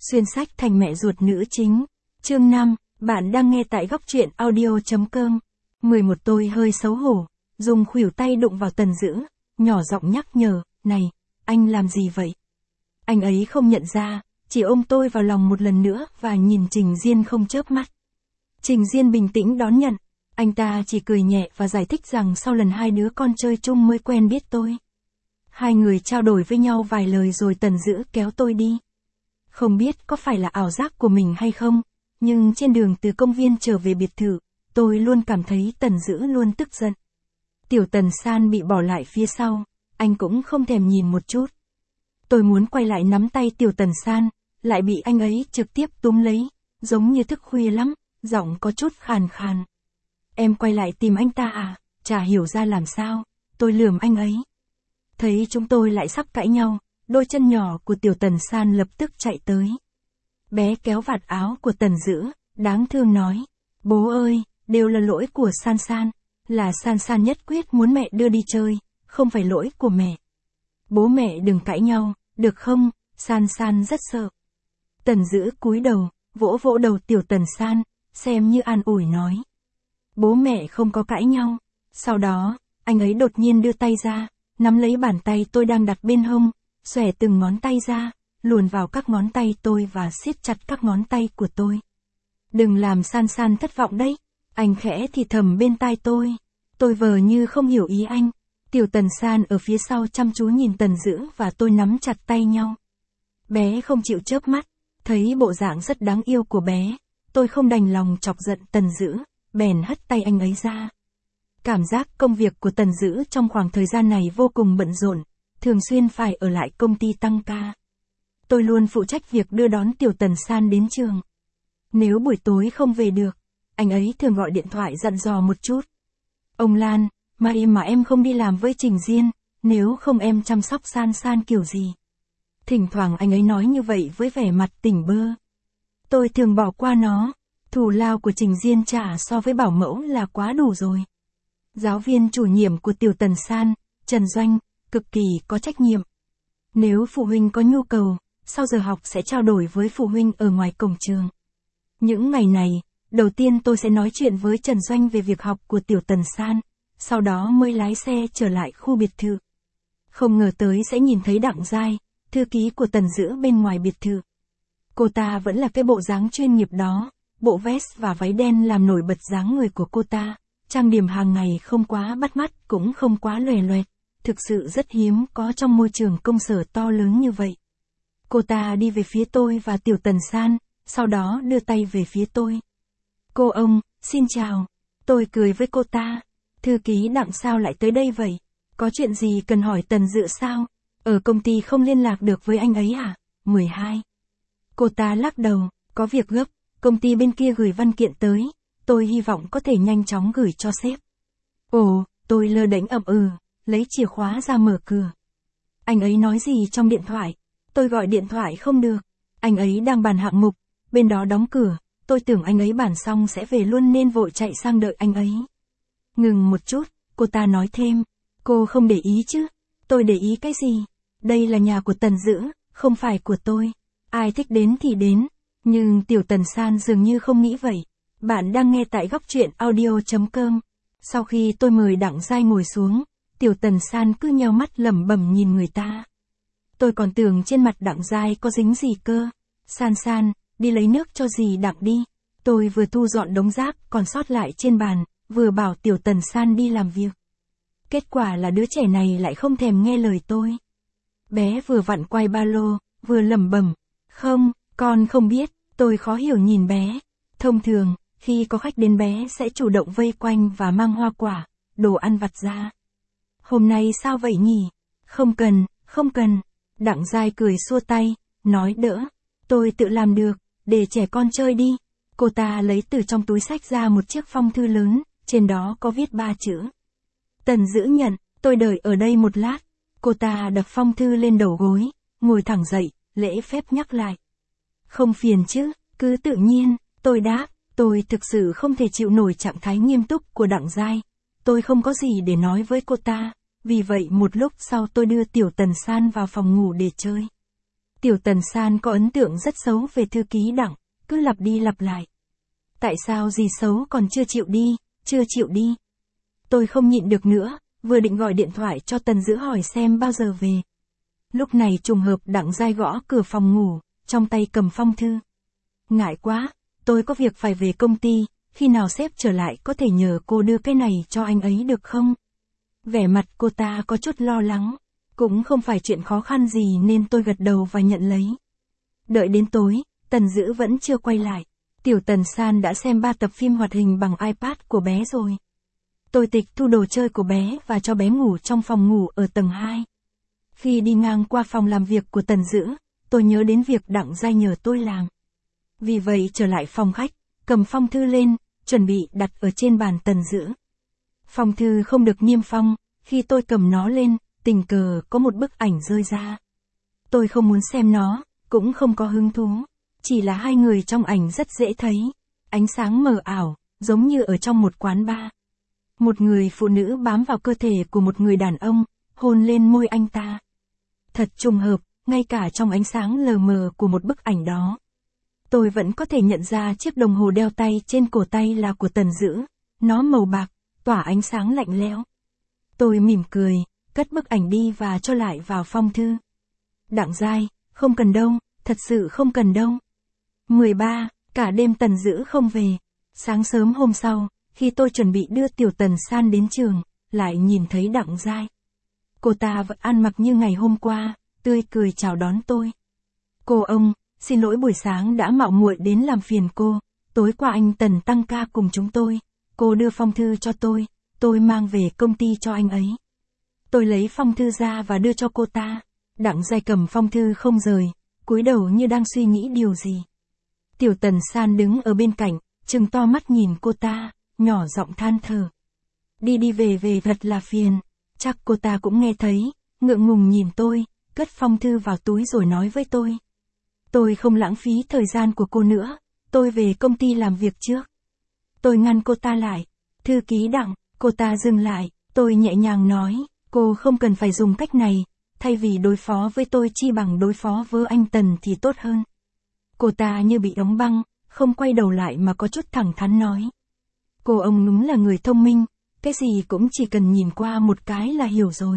Xuyên sách thành mẹ ruột nữ chính. Chương 5, bạn đang nghe tại góc truyện audio.com. 11 tôi hơi xấu hổ, dùng khuỷu tay đụng vào Tần Dữ, nhỏ giọng nhắc nhở, này, anh làm gì vậy? Anh ấy không nhận ra, chỉ ôm tôi vào lòng một lần nữa và nhìn Trình Diên không chớp mắt. Trình Diên bình tĩnh đón nhận, anh ta chỉ cười nhẹ và giải thích rằng sau lần hai đứa con chơi chung mới quen biết tôi. Hai người trao đổi với nhau vài lời rồi Tần Dữ kéo tôi đi. Không biết có phải là ảo giác của mình hay không, nhưng trên đường từ công viên trở về biệt thự, tôi luôn cảm thấy Tần Dữ luôn tức giận. Tiểu Tần San bị bỏ lại phía sau, anh cũng không thèm nhìn một chút. Tôi muốn quay lại nắm tay Tiểu Tần San, lại bị anh ấy trực tiếp túm lấy, giống như thức khuya lắm, giọng có chút khàn khàn. Em quay lại tìm anh ta à? Chả hiểu ra làm sao, tôi lườm anh ấy. Thấy chúng tôi lại sắp cãi nhau, đôi chân nhỏ của Tiểu Tần San lập tức chạy tới. Bé kéo vạt áo của Tần Dữ, đáng thương nói, bố ơi, đều là lỗi của San San, là San San nhất quyết muốn mẹ đưa đi chơi, không phải lỗi của mẹ. Bố mẹ đừng cãi nhau, được không? San San rất sợ. Tần Dữ cúi đầu, vỗ vỗ đầu Tiểu Tần San, xem như an ủi nói. Bố mẹ không có cãi nhau. Sau đó, anh ấy đột nhiên đưa tay ra, nắm lấy bàn tay tôi đang đặt bên hông, xòe từng ngón tay ra, luồn vào các ngón tay tôi và siết chặt các ngón tay của tôi. Đừng làm San San thất vọng đấy, anh khẽ thì thầm bên tai tôi. Tôi vờ như không hiểu ý anh. Tiểu Tần San ở phía sau chăm chú nhìn Tần Dữ và tôi nắm chặt tay nhau. Bé không chịu chớp mắt, thấy bộ dạng rất đáng yêu của bé, tôi không đành lòng chọc giận Tần Dữ, bèn hất tay anh ấy ra. Cảm giác công việc của Tần Dữ trong khoảng thời gian này vô cùng bận rộn, thường xuyên phải ở lại công ty tăng ca. Tôi luôn phụ trách việc đưa đón Tiểu Tần San đến trường. Nếu buổi tối không về được, anh ấy thường gọi điện thoại dặn dò một chút. Ông Lan, mà em không đi làm với Trình Diên, nếu không em chăm sóc San San kiểu gì? Thỉnh thoảng anh ấy nói như vậy với vẻ mặt tỉnh bơ. Tôi thường bỏ qua nó, thù lao của Trình Diên trả so với bảo mẫu là quá đủ rồi. Giáo viên chủ nhiệm của Tiểu Tần San, Trần Doanh, cực kỳ có trách nhiệm. Nếu phụ huynh có nhu cầu, sau giờ học sẽ trao đổi với phụ huynh ở ngoài cổng trường. Những ngày này, đầu tiên tôi sẽ nói chuyện với Trần Doanh về việc học của Tiểu Tần San, sau đó mới lái xe trở lại khu biệt thự. Không ngờ tới sẽ nhìn thấy Đặng Giai, thư ký của Tần Dữ bên ngoài biệt thự. Cô ta vẫn là cái bộ dáng chuyên nghiệp đó, bộ vest và váy đen làm nổi bật dáng người của cô ta, trang điểm hàng ngày không quá bắt mắt cũng không quá lòe loẹt, thực sự rất hiếm có trong môi trường công sở to lớn như vậy. Cô ta đi về phía tôi và Tiểu Tần San, sau đó đưa tay về phía tôi. Cô ông, xin chào. Tôi cười với cô ta. Thư ký Đặng sao lại tới đây vậy? Có chuyện gì cần hỏi Tần Dữ sao? Ở công ty không liên lạc được với anh ấy à? 12. Cô ta lắc đầu, có việc gấp, công ty bên kia gửi văn kiện tới, tôi hy vọng có thể nhanh chóng gửi cho sếp. Ồ, tôi lơ đễnh ậm lấy chìa khóa ra mở cửa. Anh ấy nói gì trong điện thoại? Tôi gọi điện thoại không được. Anh ấy đang bàn hạng mục, bên đó đóng cửa, tôi tưởng anh ấy bàn xong sẽ về luôn nên vội chạy sang đợi anh ấy. Ngừng một chút, cô ta nói thêm, cô không để ý chứ? Tôi để ý cái gì? Đây là nhà của Tần Dữ, không phải của tôi. Ai thích đến thì đến, nhưng Tiểu Tần San dường như không nghĩ vậy. Bạn đang nghe tại góc truyện audio.com. Sau khi tôi mời Đặng Giai ngồi xuống, Tiểu Tần San cứ nheo mắt lẩm bẩm nhìn người ta. Tôi còn tưởng trên mặt Đặng Giai có dính gì cơ. San San, đi lấy nước cho dì Đặng đi. Tôi vừa thu dọn đống rác còn sót lại trên bàn, vừa bảo Tiểu Tần San đi làm việc. Kết quả là đứa trẻ này lại không thèm nghe lời tôi. Bé vừa vặn quay ba lô, vừa lẩm bẩm, không, con không biết. Tôi khó hiểu nhìn bé. Thông thường, khi có khách đến bé sẽ chủ động vây quanh và mang hoa quả, đồ ăn vặt ra. Hôm nay sao vậy nhỉ? Không cần, không cần. Đặng Giai cười xua tay, nói đỡ. Tôi tự làm được, để trẻ con chơi đi. Cô ta lấy từ trong túi xách ra một chiếc phong thư lớn, trên đó có viết 3 chữ. Tần Dữ nhận, tôi đợi ở đây một lát. Cô ta đập phong thư lên đầu gối, ngồi thẳng dậy, lễ phép nhắc lại. Không phiền chứ, cứ tự nhiên, tôi đáp. Tôi thực sự không thể chịu nổi trạng thái nghiêm túc của Đặng Giai. Tôi không có gì để nói với cô ta, vì vậy một lúc sau tôi đưa Tiểu Tần San vào phòng ngủ để chơi. Tiểu Tần San có ấn tượng rất xấu về thư ký Đặng, cứ lặp đi lặp lại. Tại sao gì xấu còn chưa chịu đi. Tôi không nhịn được nữa, vừa định gọi điện thoại cho Tần Dữ hỏi xem bao giờ về. Lúc này trùng hợp Đặng Giai gõ cửa phòng ngủ, trong tay cầm phong thư. Ngại quá, tôi có việc phải về công ty, khi nào sếp trở lại có thể nhờ cô đưa cái này cho anh ấy được không? Vẻ mặt cô ta có chút lo lắng, cũng không phải chuyện khó khăn gì nên tôi gật đầu và nhận lấy. Đợi đến tối, Tần Dữ vẫn chưa quay lại. Tiểu Tần San đã xem 3 tập phim hoạt hình bằng iPad của bé rồi. Tôi tịch thu đồ chơi của bé và cho bé ngủ trong phòng ngủ ở tầng 2. Khi đi ngang qua phòng làm việc của Tần Dữ, tôi nhớ đến việc Đặng Giai nhờ tôi làm. Vì vậy trở lại phòng khách, cầm phong thư lên, chuẩn bị đặt ở trên bàn Tần Dữ. Phong thư không được niêm phong, khi tôi cầm nó lên, tình cờ có một bức ảnh rơi ra. Tôi không muốn xem nó, cũng không có hứng thú. Chỉ là hai người trong ảnh rất dễ thấy. Ánh sáng mờ ảo, giống như ở trong một quán bar. Một người phụ nữ bám vào cơ thể của một người đàn ông, hôn lên môi anh ta. Thật trùng hợp, ngay cả trong ánh sáng lờ mờ của một bức ảnh đó. Tôi vẫn có thể nhận ra chiếc đồng hồ đeo tay trên cổ tay là của Tần Dữ. Nó màu bạc, tỏa ánh sáng lạnh lẽo. Tôi mỉm cười, cất bức ảnh đi và cho lại vào phong thư. Đặng Giai, không cần đâu, thật sự không cần đâu. 13. Cả đêm Tần Dữ không về. Sáng sớm hôm sau, khi tôi chuẩn bị đưa Tiểu Tần San đến trường, lại nhìn thấy Đặng Giai. Cô ta vẫn ăn mặc như ngày hôm qua, tươi cười chào đón tôi. Cô ông, xin lỗi buổi sáng đã mạo muội đến làm phiền cô, tối qua anh Tần tăng ca cùng chúng tôi, cô đưa phong thư cho tôi mang về công ty cho anh ấy. Tôi lấy phong thư ra và đưa cho cô ta. Đặng Giai cầm phong thư không rời, cúi đầu như đang suy nghĩ điều gì. Tiểu Tần San đứng ở bên cạnh, trừng to mắt nhìn cô ta, nhỏ giọng than thở. Đi về thật là phiền. Chắc cô ta cũng nghe thấy, ngượng ngùng nhìn tôi, cất phong thư vào túi rồi nói với tôi. Tôi không lãng phí thời gian của cô nữa, tôi về công ty làm việc trước. Tôi ngăn cô ta lại. Thư ký Đặng, cô ta dừng lại, tôi nhẹ nhàng nói, cô không cần phải dùng cách này, thay vì đối phó với tôi chi bằng đối phó với anh Tần thì tốt hơn. Cô ta như bị đóng băng, không quay đầu lại mà có chút thẳng thắn nói. Cô ông đúng là người thông minh, cái gì cũng chỉ cần nhìn qua một cái là hiểu rồi.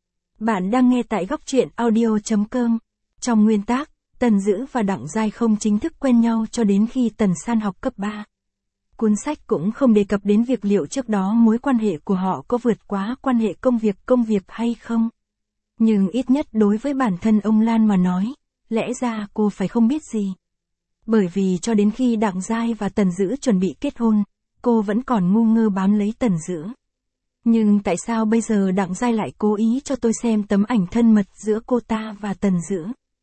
Bạn đang nghe tại góc truyện audio.com. Trong nguyên tác, Tần Dữ và Đặng Giai không chính thức quen nhau cho đến khi Tần San học cấp 3. Cuốn sách cũng không đề cập đến việc liệu trước đó mối quan hệ của họ có vượt quá quan hệ công việc hay không. Nhưng ít nhất đối với bản thân ông Lan mà nói, lẽ ra cô phải không biết gì. Bởi vì cho đến khi Đặng Giai và Tần Dữ chuẩn bị kết hôn, cô vẫn còn ngu ngơ bám lấy Tần Dữ. Nhưng tại sao bây giờ Đặng Giai lại cố ý cho tôi xem tấm ảnh thân mật giữa cô ta và Tần Dữ?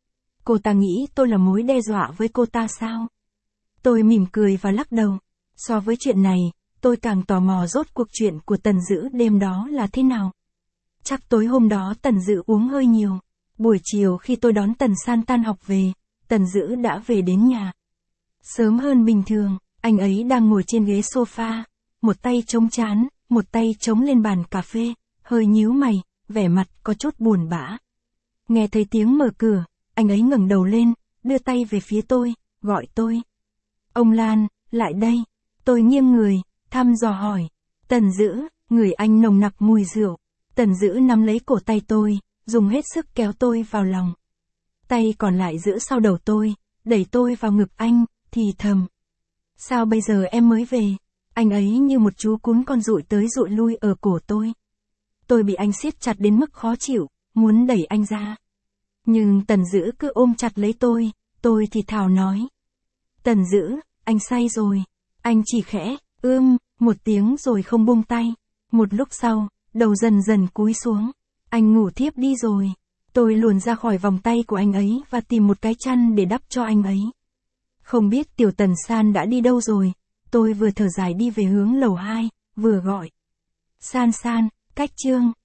Cô ta nghĩ tôi là mối đe dọa với cô ta sao? Tôi mỉm cười và lắc đầu. So với chuyện này, tôi càng tò mò rốt cuộc chuyện của Tần Dữ đêm đó là thế nào. Chắc tối hôm đó Tần Dữ uống hơi nhiều. Buổi chiều khi tôi đón Tần San tan học về, Tần Dữ đã về đến nhà. Sớm hơn bình thường, anh ấy đang ngồi trên ghế sofa, một tay chống trán, một tay chống lên bàn cà phê, hơi nhíu mày, vẻ mặt có chút buồn bã. Nghe thấy tiếng mở cửa, anh ấy ngẩng đầu lên, đưa tay về phía tôi, gọi tôi. Ông Lan, lại đây. Tôi nghiêng người, thăm dò hỏi. Tần Dữ, người anh nồng nặc mùi rượu. Tần Dữ nắm lấy cổ tay tôi, dùng hết sức kéo tôi vào lòng. Tay còn lại giữ sau đầu tôi, đẩy tôi vào ngực anh, thì thầm. Sao bây giờ em mới về? Anh ấy như một chú cún con dụi tới dụi lui ở cổ tôi. Tôi bị anh siết chặt đến mức khó chịu, muốn đẩy anh ra. Nhưng Tần Dữ cứ ôm chặt lấy tôi thì thào nói. Tần Dữ, anh say rồi. Anh chỉ khẽ, một tiếng rồi không buông tay. Một lúc sau, đầu dần dần cúi xuống. Anh ngủ thiếp đi rồi. Tôi luồn ra khỏi vòng tay của anh ấy và tìm một cái chăn để đắp cho anh ấy. Không biết Tiểu Tần San đã đi đâu rồi. Tôi vừa thở dài đi về hướng lầu 2, vừa gọi. San San, cách chương.